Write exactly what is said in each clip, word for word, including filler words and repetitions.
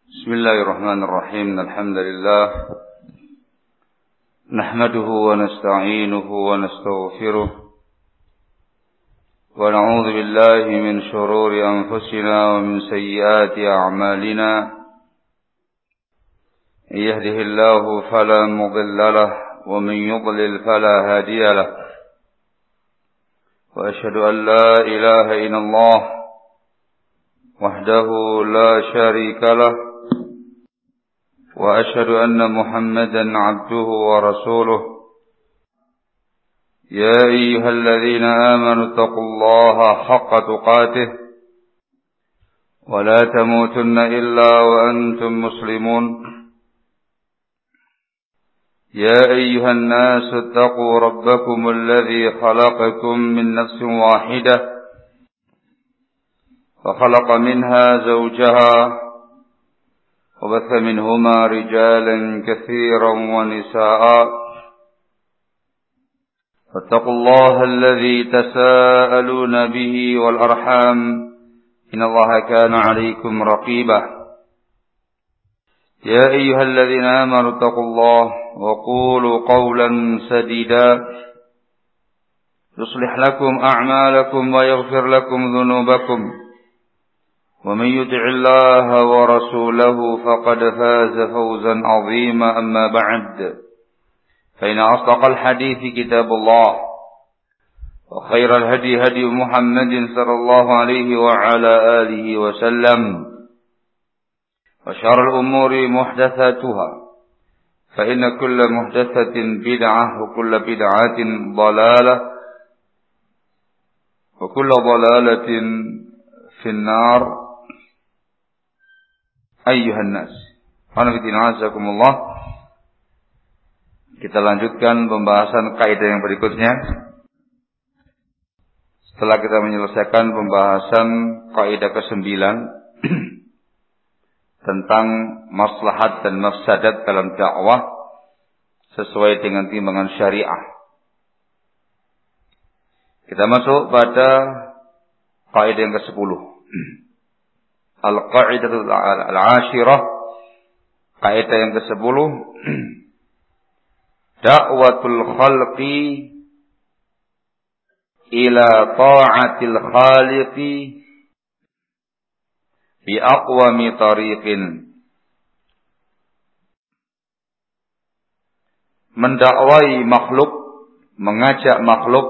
Bismillahirrahmanirrahim. Alhamdulillah. Nahmaduhu wa nasta'inuhu wa nastaghfiruh. Wa na'udzu billahi min shururi anfusina wa min sayyiati a'malina. Yahdihillahu fala mudilla lahu wa man yudlil fala hadiya lahu. Wa asyhadu an la ilaha illallah wahdahu la syarika lahu. وأشهد أن محمدا عبده ورسوله يا أيها الذين آمنوا اتقوا الله حق تقاته ولا تموتن إلا وأنتم مسلمون يا أيها الناس اتقوا ربكم الذي خلقكم من نفس واحدة وخلق منها زوجها وبث منهما رجالا كثيرا ونساء فاتقوا الله الذي تساءلون به والأرحام إن الله كان عليكم رقيبا يا أيها الذين آمنوا اتقوا الله وقولوا قولا سديدا يصلح لكم أعمالكم ويغفر لكم ذنوبكم ومن يطع الله ورسوله فقد فاز فوزا عظيما أما بعد فإن أصدق الحديث كتاب الله وخير الهدي هدي محمد صلى الله عليه وعلى آله وسلم وشر الأمور محدثاتها فإن كل محدثة بدعة وكل بدعة ضلالة وكل ضلالة في النار Ayyuhan nas. Alhamdulillah. Kita lanjutkan pembahasan kaidah yang berikutnya. Setelah kita menyelesaikan pembahasan kaidah kesembilan tentang maslahat dan mafsadat dalam dakwah sesuai dengan timbangan syariah. Kita masuk pada kaidah yang kesepuluh. Al-Qa'idatul Al-Ashirah, kaidah yang kesepuluh, da'watul khalqi ila ta'atil khaliqi bi aqwami tariqin. Mendakwai makhluk, mengajak makhluk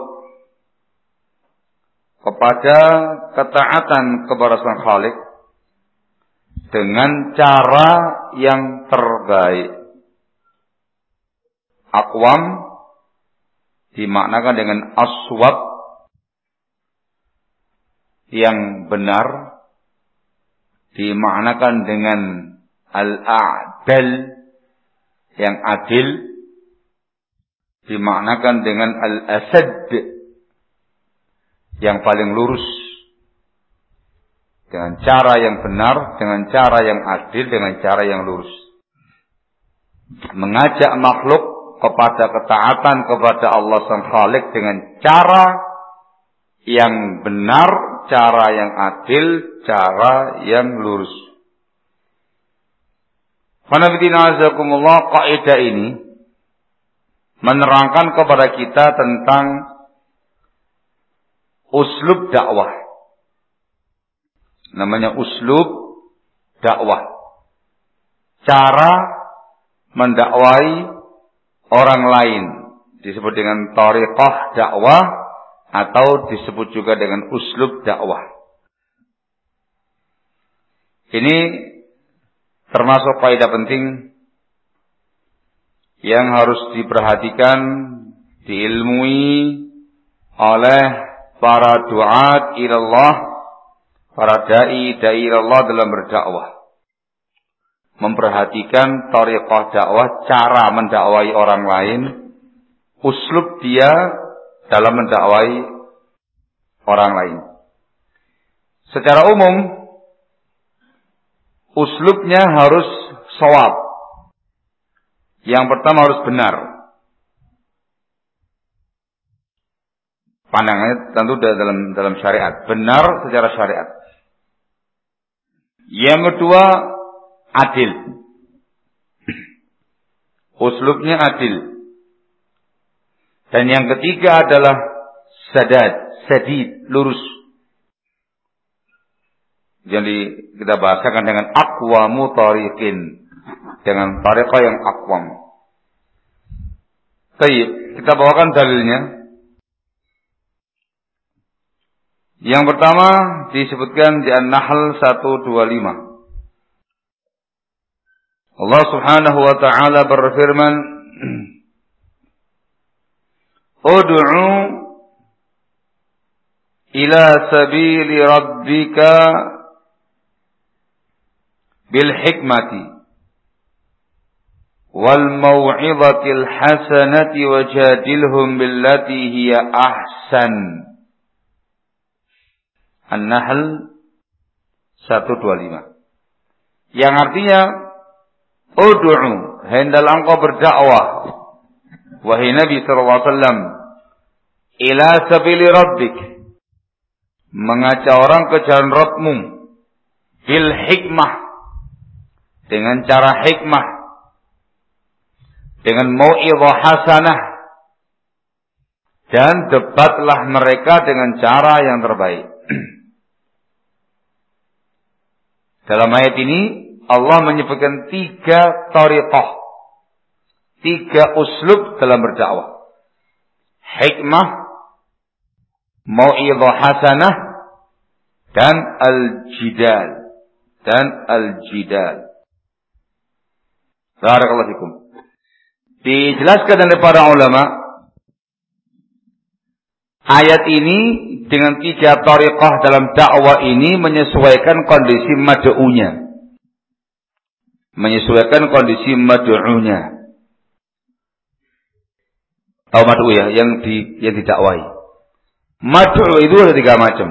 kepada ketaatan kepada Sang Khalik dengan cara yang terbaik. Aqwam dimaknakan dengan aswab, yang benar, dimaknakan dengan al-a'dal, yang adil, dimaknakan dengan al-asad, yang paling lurus. Dengan cara yang benar, dengan cara yang adil, dengan cara yang lurus. Mengajak makhluk kepada ketaatan kepada Allah Sang Khalik dengan cara yang benar, cara yang adil, cara yang lurus. Qanabidina azakumullah, kaidah ini menerangkan kepada kita tentang uslub dakwah. Namanya uslub dakwah. Cara mendakwai orang lain. Disebut dengan thariqah dakwah atau disebut juga dengan uslub dakwah. Ini termasuk kaidah penting yang harus diperhatikan, diilmui oleh para duat ilallah, para da'i da'i Allah dalam berdakwah. Memperhatikan thariqah dakwah, cara mendakwai orang lain, uslub dia dalam mendakwai orang lain. Secara umum, uslubnya harus shawab. Yang pertama harus benar. Pandangannya tentu dalam dalam syariat, benar secara syariat. Yang kedua, adil. Uslubnya adil. Dan yang ketiga adalah sadad, sadid, lurus. Jadi kita bahasakan dengan aqwamu tariqin, dengan tariqah yang aqwam. Baik, kita bawakan dalilnya. Yang pertama disebutkan di An-Nahl seratus dua puluh lima. Allah Subhanahu wa taala berfirman, "Ud'u ila sabili rabbika bil hikmati wal mau'izatil hasanati wajadilhum billati hiya ahsan." An-Nahl seratus dua puluh lima. Yang artinya, ud'u, hendal engkau berdakwah, wahai Nabi sallallahu alaihi wasallam, ila sabili rabbik, mengajak orang ke jalan Rabbmu, bil hikmah, dengan cara hikmah, dengan mau'izah hasanah, dan debatlah mereka dengan cara yang terbaik. Dalam ayat ini Allah menyebutkan tiga tariqah, tiga uslub dalam berdakwah. Hikmah, mau'izah hasanah, dan al-jidal. Dan al-jidal. Barakallahu fikum. Dijelaskan oleh para ulama, ayat ini dengan tiga tariqah dalam dakwah ini menyesuaikan kondisi mad'unya. Menyesuaikan kondisi mad'unya. Tahu mad'u ya, yang di yang didakwai. Mad'u itu ada tiga macam.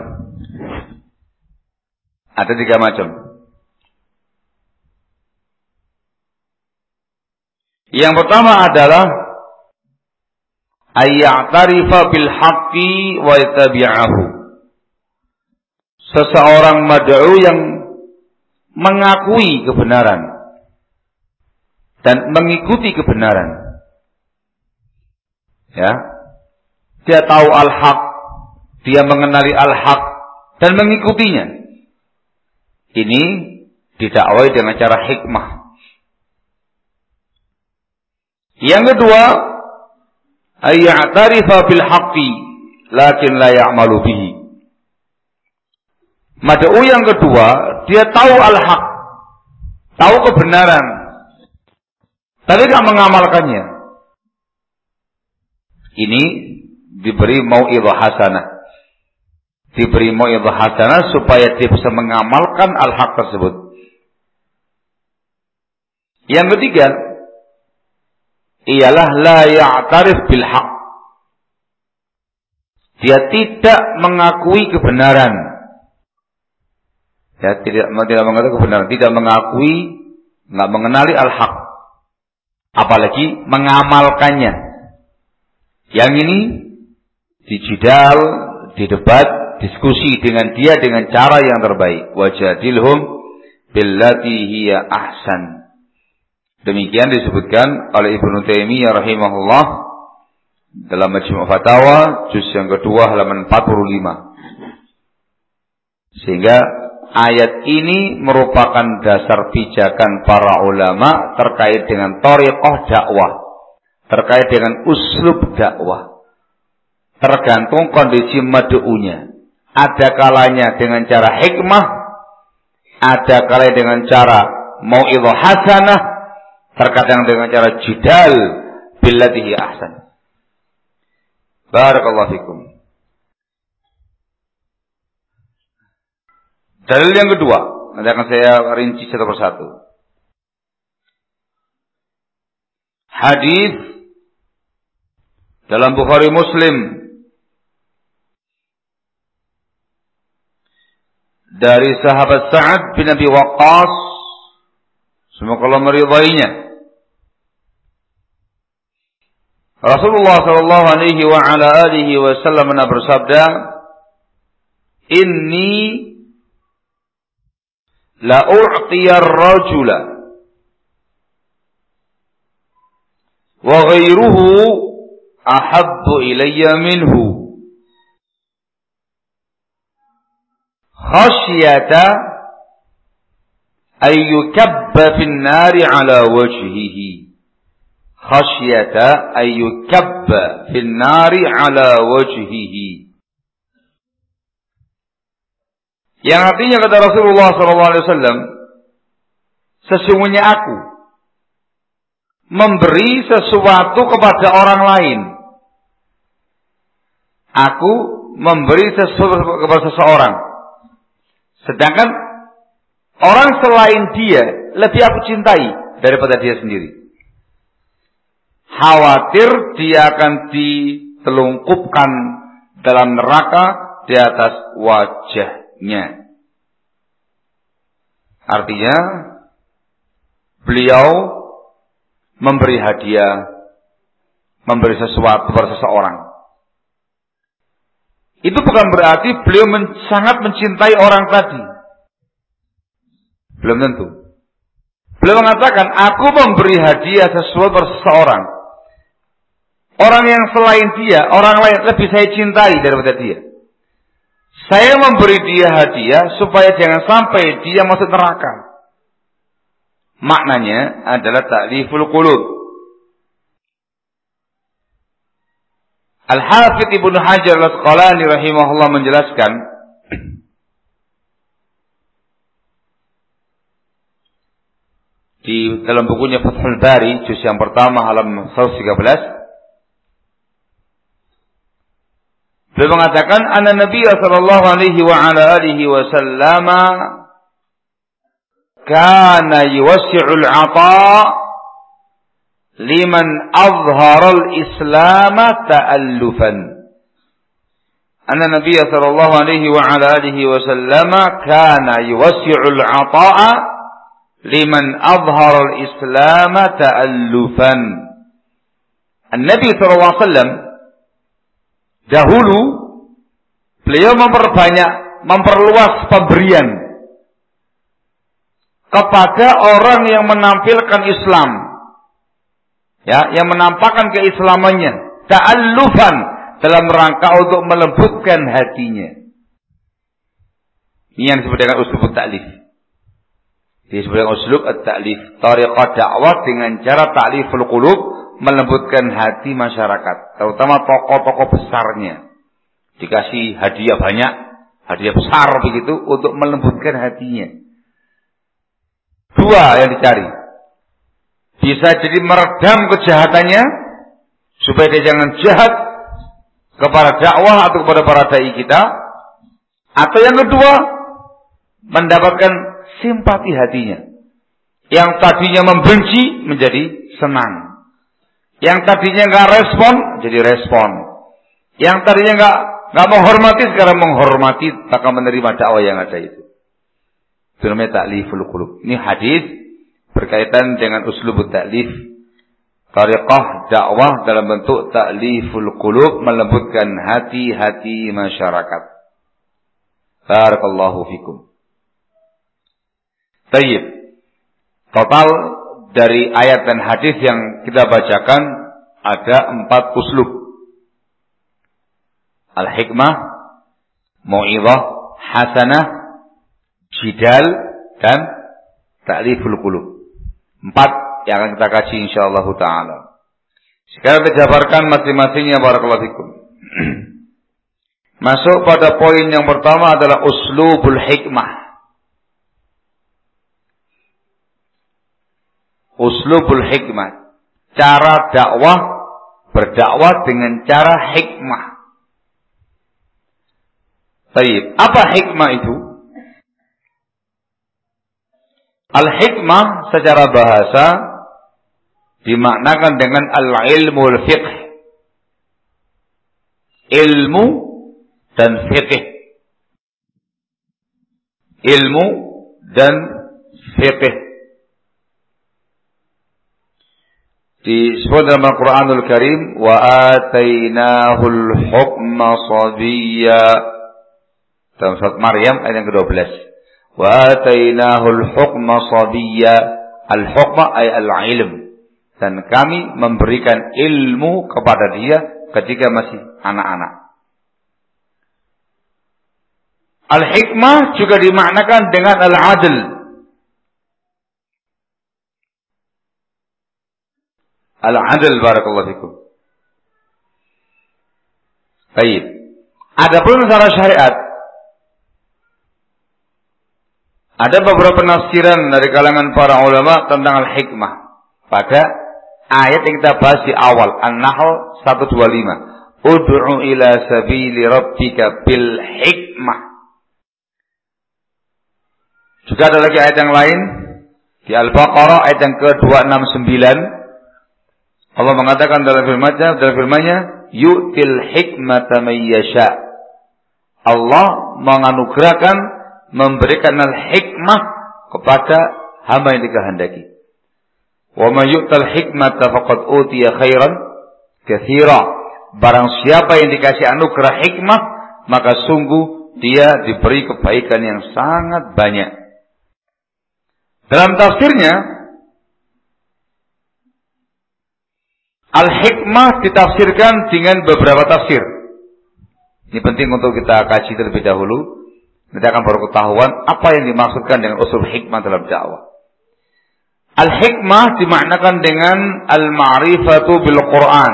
Ada tiga macam. Yang pertama adalah ayya'tarifa bil haqqi wa yattabi'ahu. Seseorang mad'u yang mengakui kebenaran dan mengikuti kebenaran. Ya. Dia tahu al-haq, dia mengenali al-haq dan mengikutinya. Ini didakwai dengan cara hikmah. Yang kedua, ayya'tarifa bil haqqi lakin la ya'malu bihi. Mad'u yang kedua, dia tahu al-haq, tahu kebenaran, tapi tidak mengamalkannya. Ini diberi mau'izah hasanah. Diberi mau'izah hasanah supaya dia bisa mengamalkan al-haq tersebut. Yang ketiga, ialah la ya'tarif bil haq. Dia tidak mengakui kebenaran. Ya, tidak tidak mengakui kebenaran, tidak mengakui, enggak mengenali al-haq. Apalagi mengamalkannya. Yang ini dijidal, didebat, diskusi dengan dia dengan cara yang terbaik. Wajadilhum billati hiya ahsan. Demikian disebutkan oleh Ibnu Taimiyah rahimahullah dalam Majmu' Fatawa juz yang kedua halaman empat puluh lima. Sehingga ayat ini merupakan dasar pijakan para ulama terkait dengan thariqah dakwah, terkait dengan uslub dakwah. Tergantung kondisi mad'unya. Ada kalanya dengan cara hikmah, ada kalanya dengan cara mau'izah hasanah, terkadang dengan cara jidal billati hi ahsan. Barakallahu fikum. Dalil yang kedua, nanti akan saya rinci satu persatu. Hadis dalam Bukhari Muslim dari sahabat Sa'ad bin Abi Waqqas, semoga Allah meridainya. Rasulullah sallallahu alaihi wa ala alihi wasallam bersabda, "Inni la u'tiyar rajula wa ghairuhu ahabbu ilayya minhu khasyata ay yukabba fin nari ala wajhihi khasyata ay yukabba fin nari ala wajhihi, yang artinya kata Rasulullah sallallahu alaihi wasallam, sesungguhnya aku memberi sesuatu kepada orang lain. Aku memberi sesuatu kepada seseorang, sedangkan orang selain dia lebih aku cintai daripada dia sendiri. Khawatir dia akan ditelungkupkan dalam neraka di atas wajahnya. Artinya beliau memberi hadiah, memberi sesuatu kepada seseorang. Itu bukan berarti beliau men- sangat mencintai orang tadi. Belum tentu. Beliau mengatakan, aku memberi hadiah sesuatu kepada seseorang. Orang yang selain dia, orang lain lebih saya cintai daripada dia. Saya memberi dia hadiah supaya jangan sampai dia masuk neraka. Maknanya adalah ta'liful qulub. Al-Hafidz Ibnu Hajar Al-Asqalani rahimahullah menjelaskan, di dalam bukunya Fathul Bari juz yang pertama halaman seratus tiga belas, beliau mengatakan, anna Nabi sallallahu alaihi wa ala alihi wasallam kana yuwassi'ul 'ata' liman azhara al-islam ta'allufan. Anna Nabi sallallahu alaihi wa ala alihi wasallam kana yuwassi'ul 'ata'a liman azhara al-islam ta'allufan. An-Nabi sallallahu alaihi wasallam dahulu beliau memperbanyak, memperluas pemberian kepada orang yang menampilkan Islam, ya, yang menampakkan keislamannya, ta'allufan, dalam rangka untuk melembutkan hatinya. Ini yang disebut dengan uslub ta'lif. Disebut dengan uslub at-ta'lif, tariqah dakwah dengan cara ta'liful qulub, melembutkan hati masyarakat, terutama tokoh-tokoh besarnya. Dikasih hadiah banyak, hadiah besar begitu untuk melembutkan hatinya. Dua yang dicari. Bisa jadi meredam kejahatannya supaya dia jangan jahat kepada dakwah atau kepada para dai kita. Atau yang kedua, mendapatkan simpati hatinya. Yang tadinya membenci menjadi senang. Yang tadinya enggak respon jadi respon. Yang tadinya enggak enggak menghormati sekarang menghormati, akan menerima dakwah yang ada itu. Itu namanya ta'liful qulub. Ini hadis berkaitan dengan uslubut ta'lif, tariqah dakwah dalam bentuk ta'liful qulub, melembutkan hati-hati masyarakat. Barakallahu fikum. Tayyib. Total dari ayat dan hadis yang kita bacakan ada empat uslub. Al-hikmah, mau'izah hasanah, jidal, dan ta'liful qulub. Empat yang akan kita kaji insyaallah ta'ala. Sekarang kita jabarkan masing-masingnya, barakallahu fikum. Masuk pada poin yang pertama adalah uslubul hikmah. Uslubul hikmah, cara dakwah, berdakwah dengan cara hikmah. Baik, apa hikmah itu? Al-hikmah secara bahasa dimaknakan dengan al-ilmul fiqh. Ilmu dan fiqh. Ilmu dan fiqh. Disebut dalam Al-Quranul Karim, wa atainahul hukma sabiyya. Dalam surat Maryam ayat yang kedua belas. Wa atainahul hukma sabiyya. Al-hukma ay al-ilm. Dan kami memberikan ilmu kepada dia ketika masih anak-anak. Al-hikmah juga dimaknakan dengan al-adl. Al-adl, barakallahu fikum. Baik. Adapun secara syariat, ada beberapa penafsiran dari kalangan para ulama tentang al-hikmah pada ayat yang kita bahas di awal, An-Nahl seratus dua puluh lima. Ud'u ila sabili rabbika bil hikmah. Juga ada lagi ayat yang lain di Al-Baqarah ayat yang ke dua enam sembilan. Allah mengatakan dalam firman-Nya, dalam firman-Nya, yu'til hikmata may yasha. Allah menganugerahkan, memberikan al-hikmah kepada hamba yang dikehendaki. Wa may yu'tal hikmata faqad utiya khairan katsira. Barang siapa yang dikasih anugerah hikmah, maka sungguh dia diberi kebaikan yang sangat banyak. Dalam tafsirnya, al-hikmah ditafsirkan dengan beberapa tafsir. Ini penting untuk kita kaji terlebih dahulu. Nanti akan baru ketahuan apa yang dimaksudkan dengan usul hikmah dalam dakwah. Al-hikmah dimaknakan dengan al-ma'rifatu bil Quran.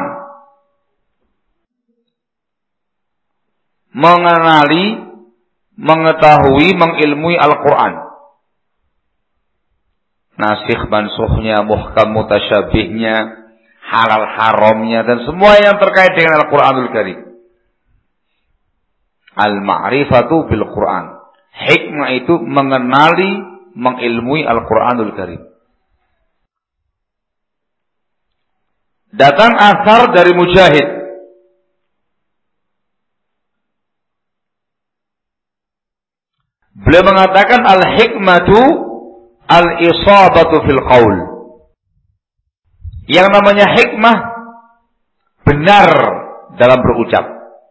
Mengenali, mengetahui, mengilmui Al-Quran. Nasikh mansukhnya, muhkam mutasyabihnya, halal haramnya, dan semua yang terkait dengan Al-Quranul Karim. Al-ma'rifatu bil Quran. Hikmah itu mengenali, mengilmui Al-Quranul Karim. Datang asar dari Mujahid. Beliau mengatakan al-hikmatu al-isabatu fil qaul. Yang namanya hikmah benar dalam berucap.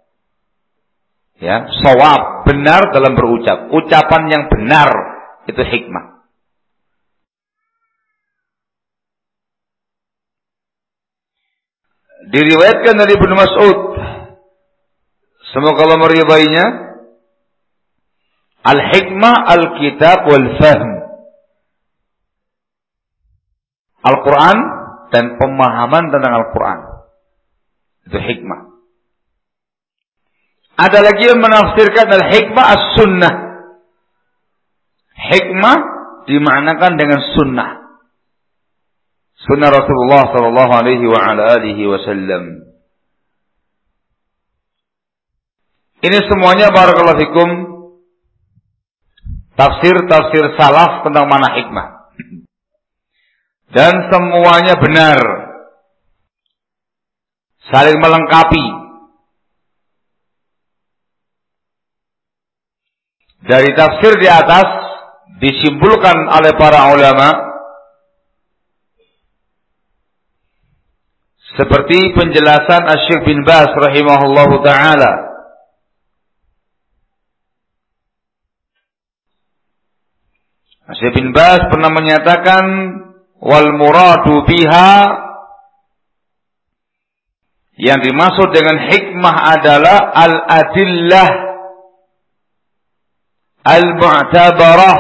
Ya, shawab, benar dalam berucap. Ucapan yang benar itu hikmah. Diriwayatkan dari Ibnu Mas'ud, semoga Allah meridainya, al-hikmah al-kitab wal-fahm. Al-Quran dan pemahaman tentang Al-Quran. Itu hikmah. Ada lagi yang menafsirkan al-hikmah as-sunnah. Hikmah dimaknakan dengan sunnah. Sunnah Rasulullah sallallahu alaihi wa ala alihi wasallam. Ini semuanya barakallahu fikum tafsir-tafsir salaf tentang makna hikmah. Dan semuanya benar. Saling melengkapi. Dari tafsir di atas disimpulkan oleh para ulama seperti penjelasan Asy-Syaikh bin Baz rahimahullahu taala. Asy-Syaikh bin Baz pernah menyatakan wal muradu biha, yang dimaksud dengan hikmah adalah al-adillah al-mu'tabarah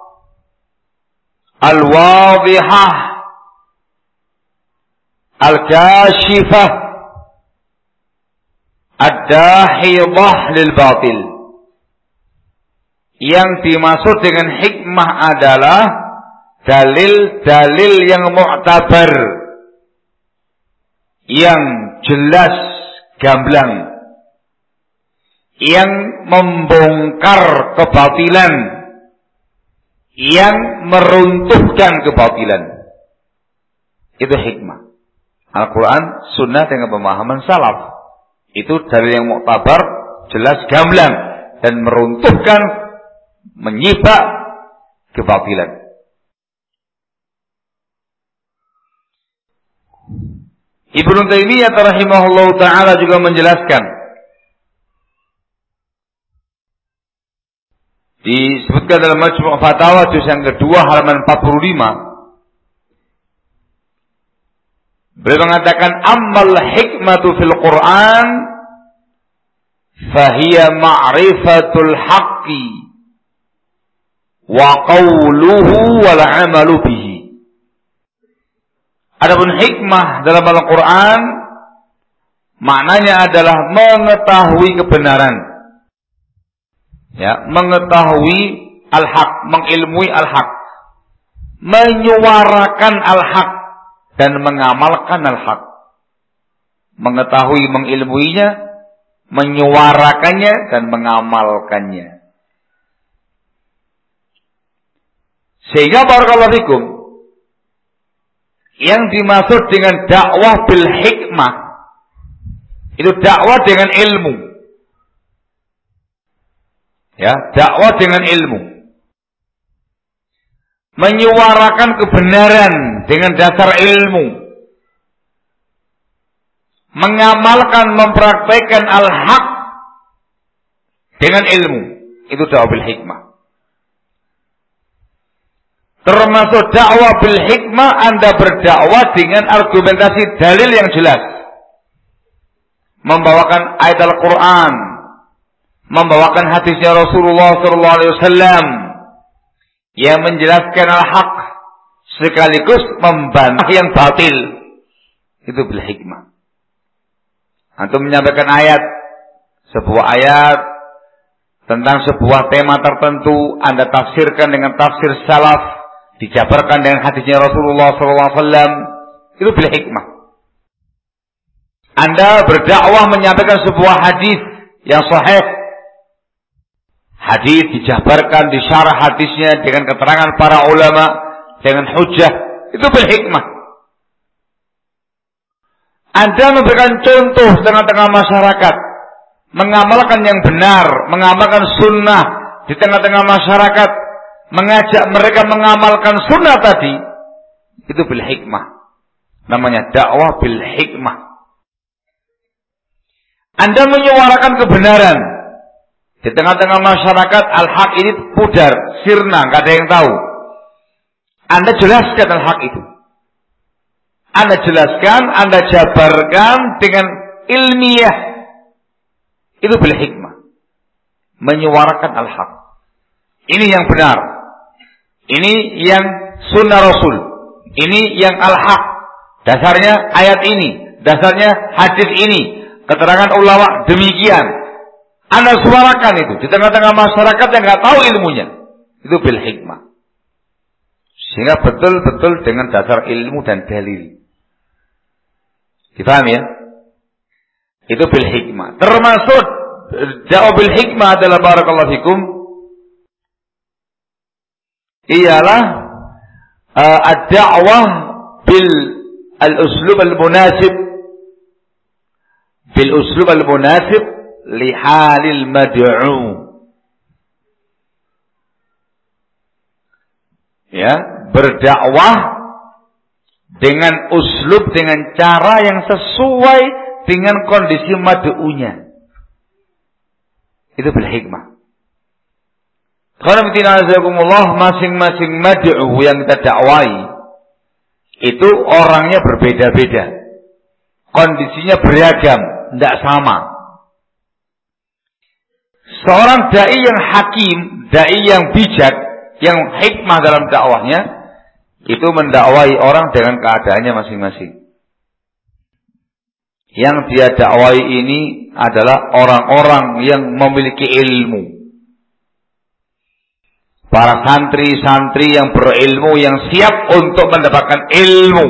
al-wadihah al-kashifah ad-dahidah lil batil. Yang dimaksud dengan hikmah adalah dalil-dalil yang mu'tabar, yang jelas gamblang, yang membongkar kebatilan, yang meruntuhkan kebatilan. Itu hikmah. Al-Quran, sunnah dengan pemahaman salaf. Itu dalil yang mu'tabar, jelas gamblang, dan meruntuhkan, menyibak kebatilan. Ibnu Taimiyah rahimahullah ta'ala juga menjelaskan, disebutkan dalam Majmu' Fatawa juz yang kedua halaman empat puluh lima, Beliau mengatakan ammal hikmatu fil Quran fahiya ma'rifatul haqqi wa qawluhu wal amalu bihi. Adapun hikmah dalam Al-Quran maknanya adalah mengetahui kebenaran, ya, mengetahui al-haq, mengilmui al-haq, menyuarakan al-haq dan mengamalkan al-haq. Mengetahui, mengilmuinya, menyuarakannya dan mengamalkannya. Sehingga barakallahu fikum, yang dimaksud dengan dakwah bil hikmah itu dakwah dengan ilmu. Ya, dakwah dengan ilmu. Menyuarakan kebenaran dengan dasar ilmu. Mengamalkan, mempraktikkan al-haq dengan ilmu. Itu dakwah bil hikmah. Termasuk dakwah bil hikmah, Anda berdakwah dengan argumentasi dalil yang jelas. Membawakan ayat Al-Quran, membawakan hadisnya Rasulullah sallallahu alaihi wasallam yang menjelaskan al-haq sekaligus membantah yang batil. Itu bil hikmah. Antum menyampaikan ayat, sebuah ayat tentang sebuah tema tertentu, Anda tafsirkan dengan tafsir salaf, dijabarkan dengan hadisnya Rasulullah sallallahu alaihi wasallam. Itu bil hikmah. Anda berdakwah menyampaikan sebuah hadis yang sahih. Hadis dijabarkan, disyarah hadisnya dengan keterangan para ulama, dengan hujjah. Itu bil hikmah. Anda memberikan contoh tengah-tengah masyarakat, mengamalkan yang benar, mengamalkan sunnah di tengah-tengah masyarakat, mengajak mereka mengamalkan sunnah tadi. Itu bil hikmah. Namanya dakwah bil hikmah. Anda menyuarakan kebenaran di tengah-tengah masyarakat, al-haq ini pudar, sirna, gak ada yang tahu. Anda jelaskan al-haq itu. Anda jelaskan, Anda jabarkan dengan ilmiah. Itu bil hikmah. Menyuarakan al-haq. Ini yang benar. Ini yang sunnah Rasul. Ini yang al-haq. Dasarnya ayat ini. Dasarnya hadis ini. Keterangan ulama demikian. Anda suarakan itu di tengah-tengah masyarakat yang nggak tahu ilmunya. Itu bil hikmah. Sehingga betul-betul dengan dasar ilmu dan dalil. Dipahami ya? Itu bil hikmah. Termasuk dakwah bil hikmah adalah barakallahu fikum, ialah uh, ad-da'wah bil al-uslub al-munasib bil uslub al-munasib li halil mad'u. Ya, berdakwah dengan uslub, dengan cara yang sesuai dengan kondisi mad'unya. Itu bil hikmah. Alhamdulillah, masing-masing mad'u yang kita dakwai itu orangnya berbeda-beda, kondisinya beragam, tidak sama. Seorang dai yang hakim, dai yang bijak, yang hikmah dalam dakwahnya, itu mendakwai orang dengan keadaannya masing-masing. Yang dia dakwai ini adalah orang-orang yang memiliki ilmu. Para santri-santri yang berilmu, yang siap untuk mendapatkan ilmu.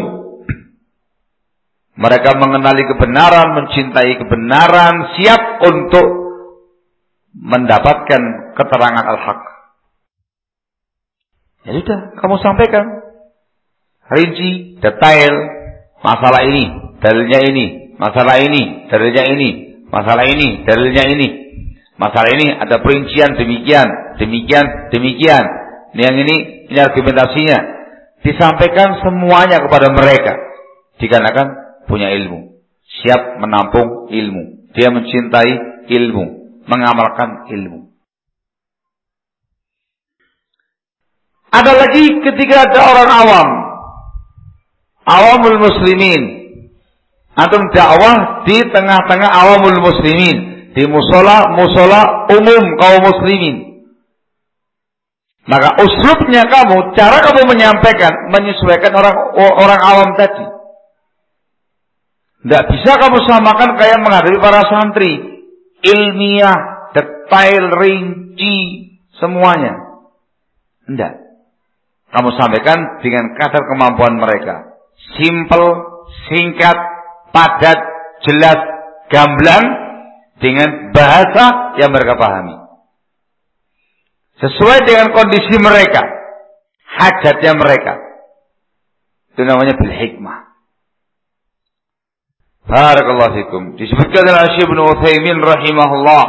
Mereka mengenali kebenaran, mencintai kebenaran, siap untuk mendapatkan keterangan al-haq. Ya sudah, kamu sampaikan rinci, detail, masalah ini, dalilnya ini, masalah ini, dalilnya ini, masalah ini, dalilnya ini. Masalah ini ada perincian demikian, demikian, demikian. Yang ini, ini argumentasinya. Disampaikan semuanya kepada mereka. Dikarenakan punya ilmu. Siap menampung ilmu. Dia mencintai ilmu. Mengamalkan ilmu. Ada lagi ketika ada orang awam. Awamul muslimin. Antum dakwah di tengah-tengah awamul muslimin, di musola musola umum kaum muslimin. Maka uslubnya kamu, cara kamu menyampaikan menyesuaikan orang orang awam tadi. Tidak bisa kamu samakan kayak menghadapi para santri, ilmiah, detail, rinci, semuanya. Tidak. Kamu sampaikan dengan kadar kemampuan mereka. Simple, singkat, padat, jelas, gamblang, dengan bahasa yang mereka pahami. Sesuai dengan kondisi mereka, hajatnya mereka. Itu namanya bil hikmah. Barakallahu fikum. Disebutkan oleh Syekh Ibnu Utsaimin rahimahullah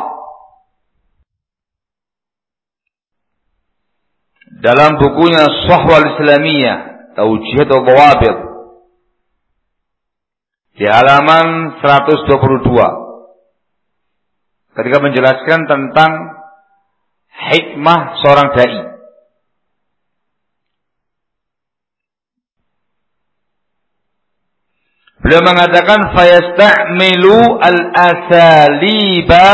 dalam bukunya Shahwal Islamiyah, Tawjihat al-Dhawabit, di halaman seratus dua puluh dua, ketika menjelaskan tentang hikmah seorang dai. Beliau mengatakan fayasta'milu al-asaliba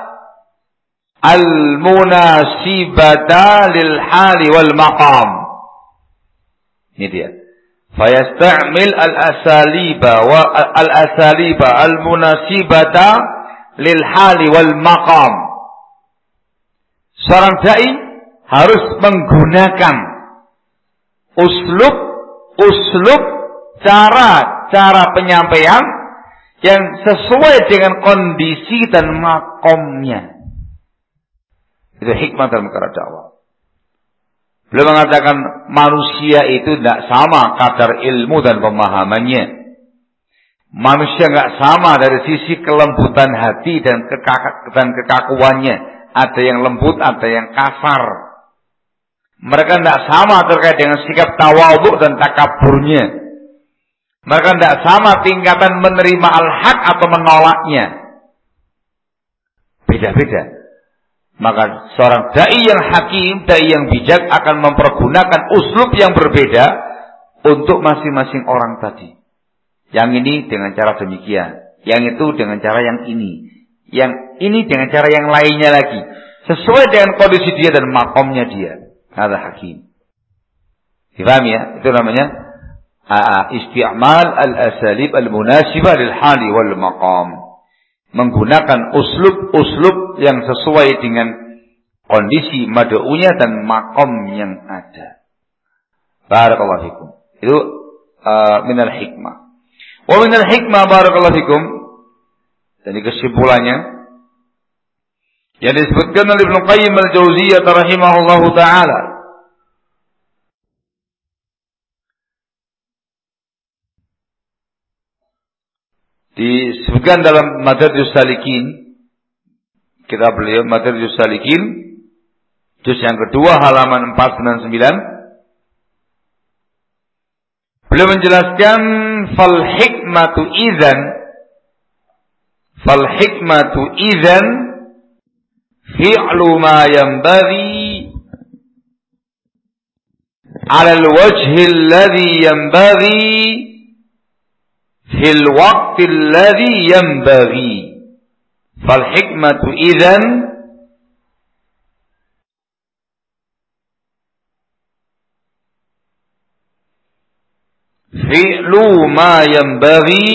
al-munasibata lil hali wal maqam. Ini dia. Fayasta'mil al-asaliba wa al-asaliba al-munasibata lil hali wal maqam. Seorang dai harus menggunakan uslub uslub cara-cara penyampaian yang sesuai dengan kondisi dan makomnya. Itu hikmah dalam perkara dakwah. Beliau mengatakan manusia itu tidak sama kadar ilmu dan pemahamannya. Manusia tidak sama dari sisi kelembutan hati dan, kekak- dan kekakuannya. Ada yang lembut, ada yang kasar. Mereka tidak sama terkait dengan sikap tawadhu dan takaburnya. Mereka tidak sama tingkatan menerima al-haq atau menolaknya. Beda-beda. Maka seorang dai yang hakim, dai yang bijak akan mempergunakan uslub yang berbeda untuk masing-masing orang tadi. Yang ini dengan cara demikian, yang itu dengan cara yang ini, yang ini dengan cara yang lainnya lagi, sesuai dengan kondisi dia dan makomnya dia. Ada hakim. Dipahami ya? Itu namanya isti'mal al-asalib al-munasibah lil hali wal maqam. Menggunakan uslub-uslub yang sesuai dengan kondisi mad'unya dan makom yang ada. Barakallahu fikum. Itu uh, minal hikmah. Wa minal hikmah barakallahu fikum. Jadi kesimpulannya yang disebutkan oleh Ibnu Qayyim al-Jauziyah rahimahullahu taala, disebutkan dalam Madarijus Salikin, kitab beliau Madarijus Salikin, juz yang kedua halaman empat ratus sembilan puluh sembilan. Beliau menjelaskan fal hikmatu idzan fal hikmatu idzan fi'lu ma yanbaghi 'ala al-wajhi alladhi yanbaghi fil waqti alladhi yanbaghi. Fal hikmatu idzan fi'lu ma yanbaghi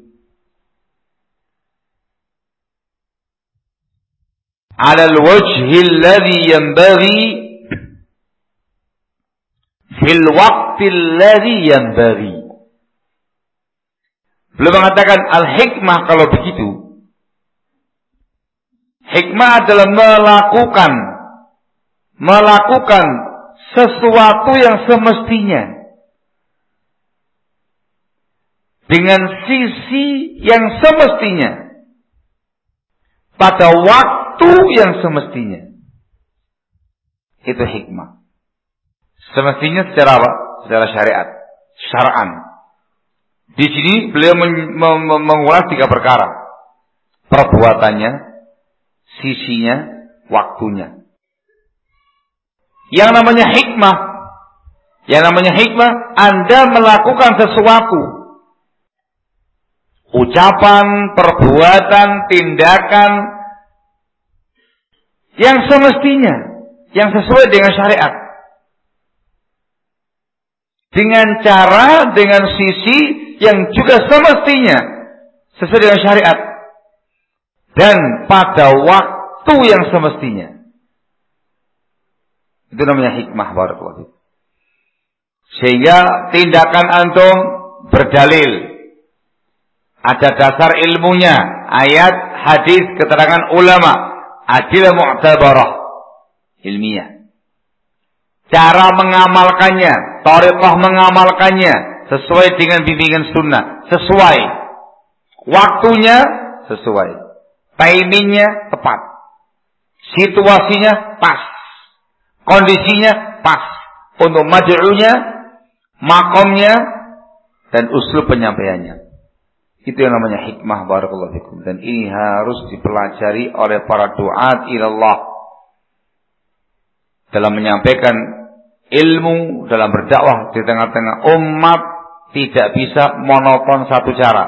'ala al-wajhi alladhi yanbaghi fil waqti alladhi yanbaghi. Beliau mengatakan al-hikmah kalau begitu, hikmah adalah melakukan melakukan sesuatu yang semestinya dengan sisi yang semestinya pada waktu yang semestinya. Itu hikmah. Semestinya secara apa? Secara syariat, syar'an. Di sini beliau mengulas tiga perkara: perbuatannya, sisinya, waktunya. Yang namanya hikmah, yang namanya hikmah, Anda melakukan sesuatu ucapan, perbuatan, tindakan yang semestinya, yang sesuai dengan syariat. Dengan cara, dengan sisi yang juga semestinya sesuai dengan syariat. Dan pada waktu yang semestinya. Itu namanya hikmah, barakallahu. Sehingga tindakan antum berdalil. Ada dasar ilmunya, ayat, hadis, keterangan ulama, adilah mu'tabarah, ilmiah. Cara mengamalkannya, thariqah mengamalkannya sesuai dengan bimbingan sunnah, sesuai. Waktunya sesuai. Timingnya tepat. Situasinya pas. Kondisinya pas. Untuk mad'unya, makomnya, dan uslub penyampaiannya. Itu yang namanya hikmah, barakallahu fikum. Dan ini harus dipelajari oleh para du'at ilallah. Dalam menyampaikan ilmu, dalam berdakwah di tengah-tengah umat, tidak bisa monoton satu cara.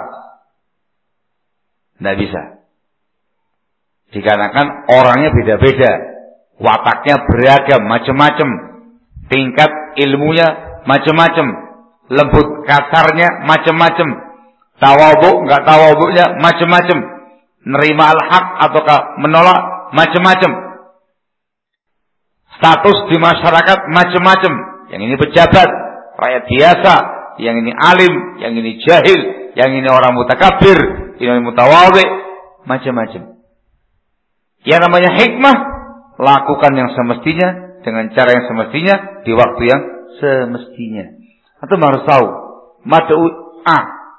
Tidak bisa. Dikarenakan orangnya beda-beda. Wataknya beragam, macam-macam. Tingkat ilmunya macam-macam. Lembut kasarnya macam-macam. Tawadhu, enggak tawadhunya macam-macam. Nerima al-haq ataukah menolak macam-macam. Status di masyarakat macam-macam. Yang ini pejabat, rakyat biasa, yang ini alim, yang ini jahil, yang ini orang mutakabir, yang ini mutawadhi, macam-macam. Yang namanya hikmah, lakukan yang semestinya dengan cara yang semestinya di waktu yang semestinya. Atau harus tahu mad'u A.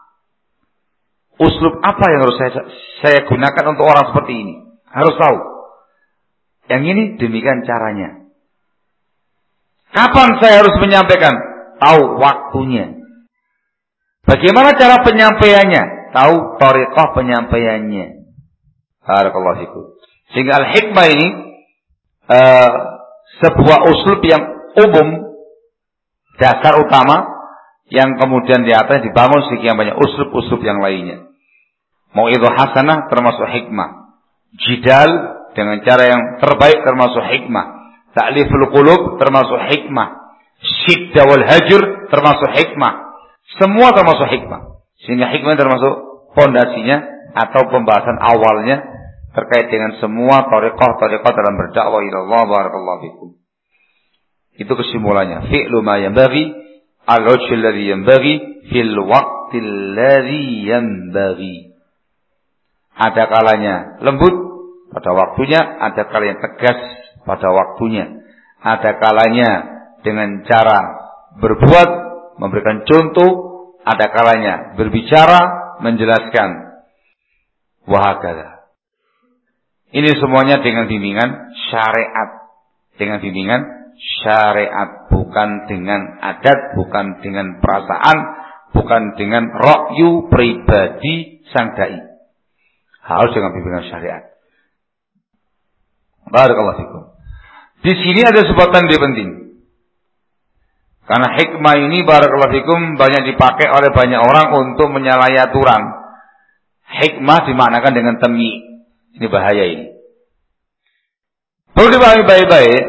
Uslub apa yang harus saya, saya gunakan untuk orang seperti ini? Harus tahu. Yang ini demikian caranya. Kapan saya harus menyampaikan? Tahu waktunya. Bagaimana cara penyampaiannya? Tahu thariqah penyampaiannya. Barakallahu fikum. Sehingga al-hikmah ini uh, sebuah uslub yang umum, dasar utama, yang kemudian di atas dibangun sekian banyak uslub-uslub yang lainnya. Mau'idhah hasanah termasuk hikmah. Jidal dengan cara yang terbaik termasuk hikmah. Ta'liful qulub termasuk hikmah. Syiddah wal hajr termasuk hikmah. Semua termasuk hikmah. Sehingga hikmah termasuk fondasinya atau pembahasan awalnya terkait dengan semua thariqah-thariqah dalam berdakwah ila Allah. Barakallahu fikum. Itu kesimpulannya. Fi'lu ma yanbaghi al-wajh alladhi yanbaghi fil waqti alladhi yanbaghi. Ada kalanya lembut pada waktunya, ada kalanya tegas pada waktunya. Ada kalanya dengan cara berbuat, memberikan contoh, ada kalanya berbicara, menjelaskan. Wahakala. Ini semuanya dengan bimbingan syariat. Dengan bimbingan syariat. Bukan dengan adat, bukan dengan perasaan, bukan dengan ra'yu pribadi sang dai. Harus dengan bimbingan syariat. Barakallahu fikum. Di sini ada sebuah tanda penting. Karena hikmah ini barakallahu fikum banyak dipakai oleh banyak orang untuk menyalahi aturan. Hikmah dimaknakan dengan tamyi'. Ini bahaya ini. Perlu dipahami baik-baik.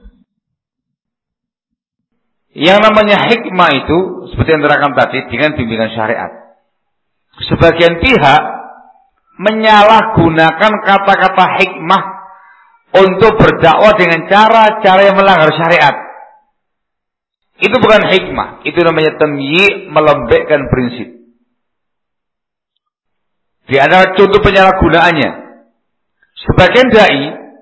Yang namanya hikmah itu seperti yang diterangkan tadi dengan bimbingan syariat. Sebagian pihak menyalahgunakan kata-kata hikmah untuk berdakwah dengan cara-cara yang melanggar syariat. Itu bukan hikmah. Itu namanya tamyi', melembekkan prinsip. Di antara contoh penyalahgunaannya, sebagian dai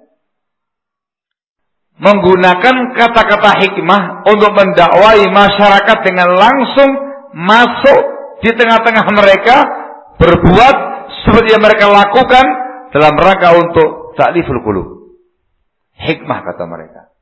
menggunakan kata-kata hikmah untuk mendakwai masyarakat dengan langsung masuk di tengah-tengah mereka, berbuat seperti yang mereka lakukan dalam rangka untuk ta'liful qulub. Hikmah kata mereka.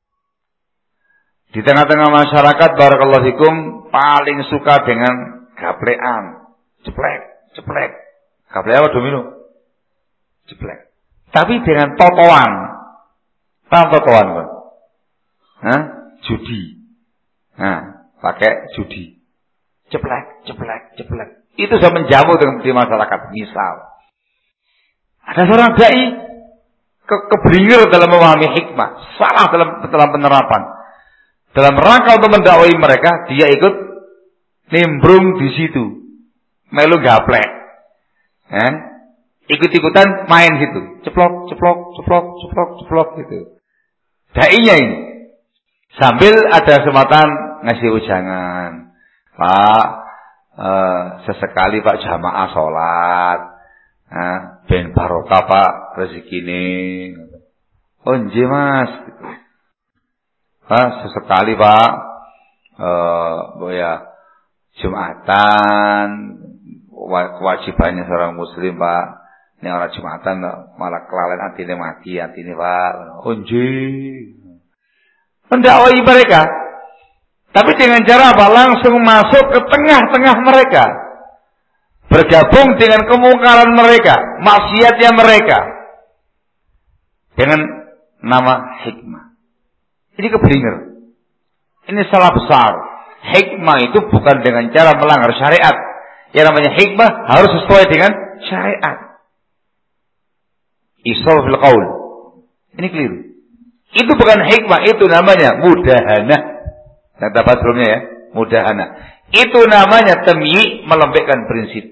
Di tengah-tengah masyarakat barakallahu fikum paling suka dengan gaplean, jeplek, jeplek. Gaplek apa domino? Jeplek. Tapi dengan totoan. Tahu totoan kan? Hah? Judi. Nah, pakai judi. Jeplek, jeplek, jeplek. Itu sudah menjamu di masyarakat. Misal, ada seorang dai ke keblinger dalam memahami hikmah, salah dalam dalam penerapan. Dalam rangka untuk mendakwai mereka, dia ikut nimbrung di situ, melu gaplek, eh? Ikut-ikutan main situ, ceplok, ceplok, ceplok, ceplok, ceplok gitu. Dai-nya ini sambil ada kesempatan ngasih ujangan, Pak, eh, sesekali Pak jamaah sholat, eh, ben barokah Pak rezeki ini. Oh nggih Mas. Pak sesekali Pak, eh, ya Jumatan, kewajibannya seorang muslim Pak. Ini orang Jumatan malah kelalen atine mati, atine Pak. Oh nggih. Mendakwai mereka. Tapi dengan cara apa? Langsung masuk ke tengah-tengah mereka. Bergabung dengan kemungkaran mereka, maksiatnya mereka. Dengan nama hikmah. Ini keblinger. Ini salah besar. Hikmah itu bukan dengan cara melanggar syariat. Yang namanya hikmah harus sesuai dengan syariat. Isra fil qaul. Ini keliru. Itu bukan hikmah, itu namanya mudahana. Yang dapat sebelumnya ya, mudahana. Itu namanya temyi, melembekkan prinsip.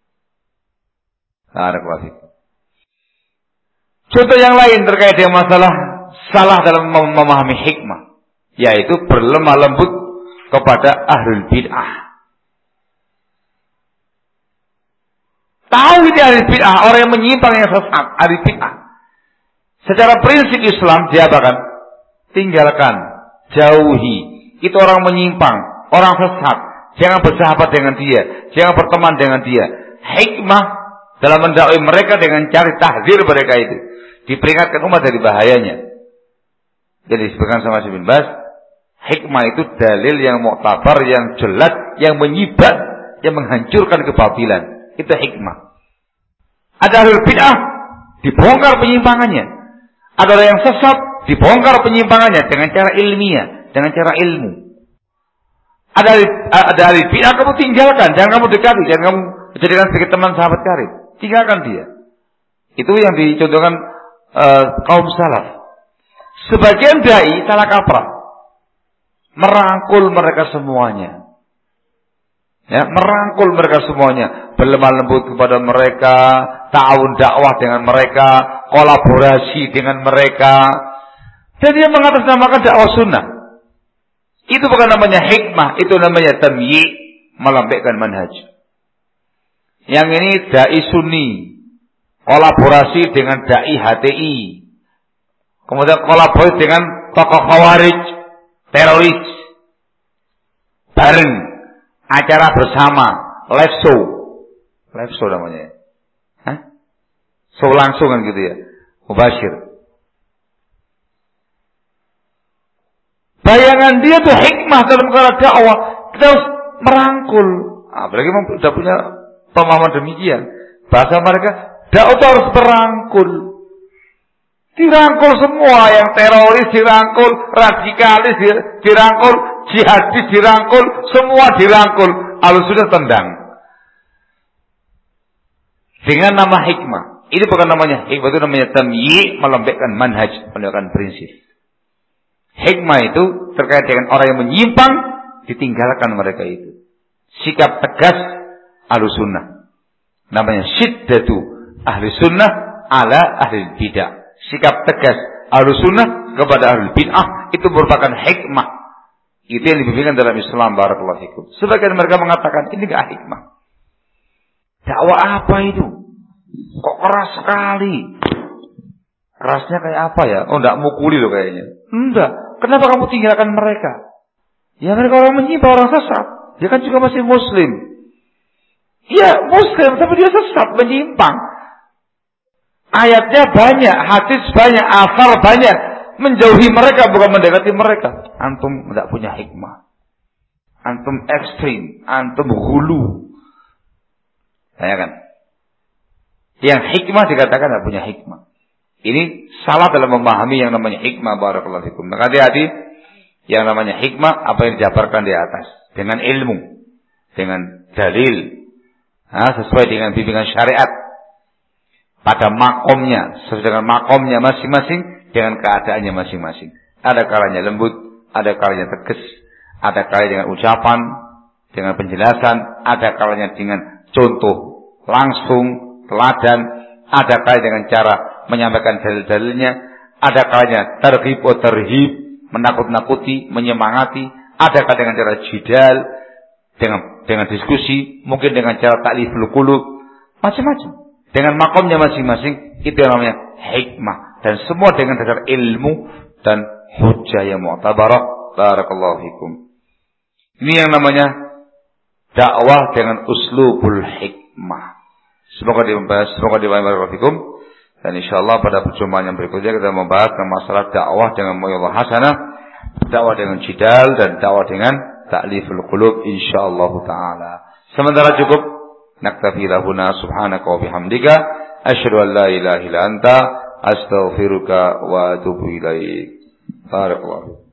Contoh yang lain terkait dengan masalah salah dalam memahami hikmah, yaitu berlemah lembut kepada ahlul bid'ah. Tahu ini ahli bid'ah, orang yang menyimpang yang sesat, ahli bid'ah. Secara prinsip Islam dia akan tinggalkan, jauhi. Itu orang menyimpang, orang sesat. Jangan bersahabat dengan dia, jangan berteman dengan dia. Hikmah dalam mendakwai mereka dengan cari tahzir mereka itu, diperingatkan umat dari bahayanya. Jadi disebutkan sama Syekh bin Baz, hikmah itu dalil yang muktabar, yang jelas, yang menyibat, yang menghancurkan kebatilan. Itu hikmah. Ada ahlul bid'ah, dibongkar penyimpangannya. Ada orang yang sesat, dibongkar penyimpangannya dengan cara ilmiah, dengan cara ilmu. Ada ada ahlul bid'ah, kamu tinggalkan, jangan kamu dekati, jangan kamu jadikan sebagai teman sahabat karib. Tinggalkan dia. Itu yang dicontohkan uh, kaum salaf. Sebagian dai salah kaprah, merangkul mereka semuanya. Ya, merangkul mereka semuanya, berlemah lembut kepada mereka, ta'awun dakwah dengan mereka, kolaborasi dengan mereka. Dan dia mengatasnamakan dakwah sunnah. Itu bukan namanya hikmah, itu namanya tamyi, melembekkan manhaj. Yang ini dai sunni, kolaborasi dengan dai H T I, kemudian kolaborasi dengan tokoh khawarij, teroris, bareng acara bersama, live show, live show namanya, hah? Show langsung kan gitu ya, mubashir. Bayangan dia tuh hikmah dalam cara dakwah, kita harus merangkul. Apalagi memang sudah punya pemahaman demikian. Bahasa mereka, dakwah itu harus merangkul. Dirangkul semua, yang teroris dirangkul, radikalis dirangkul, jihadis dirangkul, semua dirangkul. Ahlussunnah tendang. Dengan nama hikmah. Ini bukan namanya hikmah, itu namanya tamyi, melembekkan manhaj, melembekkan prinsip. Hikmah itu terkait dengan orang yang menyimpang, ditinggalkan mereka itu. Sikap tegas Ahlussunnah. Namanya syiddatu ahli sunnah ala ahli bidah. Sikap tegas Ahlussunnah kepada ahli bid'ah itu merupakan hikmah. Itu yang dibimbingkan dalam Islam, barakallahu fikum. Sebagian mereka mengatakan ini enggak hikmah. Dakwah apa itu? Kok keras sekali? Kerasnya kayak apa ya? Oh, enggak mukuli loh kayaknya. Enggak. Kenapa kamu tinggalkan mereka? Ya mereka orang menyimpang, orang sesat. Dia kan juga masih muslim. Ya muslim, tapi dia sesat, menyimpang. Ayatnya banyak, hadis banyak, asar banyak. Menjauhi mereka bukan mendekati mereka. Antum tidak punya hikmah. Antum ekstrim, antum hulu. Saya kan. Yang hikmah dikatakan tidak punya hikmah. Ini salah dalam memahami yang namanya hikmah, barakallahu fikum. Maka hati-hati, yang namanya hikmah apa yang dijabarkan di atas dengan ilmu, dengan dalil, Nah, sesuai dengan bimbingan syariat. Pada makomnya, sesuai dengan makomnya masing-masing, dengan keadaannya masing-masing. Ada kalanya lembut, ada kalanya tegas, ada kalanya dengan ucapan, dengan penjelasan, ada kalanya dengan contoh langsung, teladan, ada kalanya dengan cara menyampaikan dalil-dalilnya, ada kalanya terhib atau terhib, menakut-nakuti, menyemangati, ada kalanya dengan cara jidal, dengan dengan diskusi, mungkin dengan cara ta'liful qulub, macam-macam. Dengan makomnya masing-masing, itu yang namanya hikmah. Dan semua dengan dasar ilmu dan hujjah yang mu'tabarah. Barakallahu fikum. Ini yang namanya dakwah dengan uslubul hikmah. Semoga dibahas, semoga dibahas fikum. Dan insyaallah pada perjumpaan yang berikutnya kita membahas tentang masalah dakwah dengan mu'yadhah hasanah, dakwah dengan jidal dan dakwah dengan ta'liful qulub insyaallah taala. Sementara cukup naktafi lahuna subhanaka wa bihamdika asyhadu an la ilaha illa anta astaghfiruka wa atubu ilaik. Barakallahu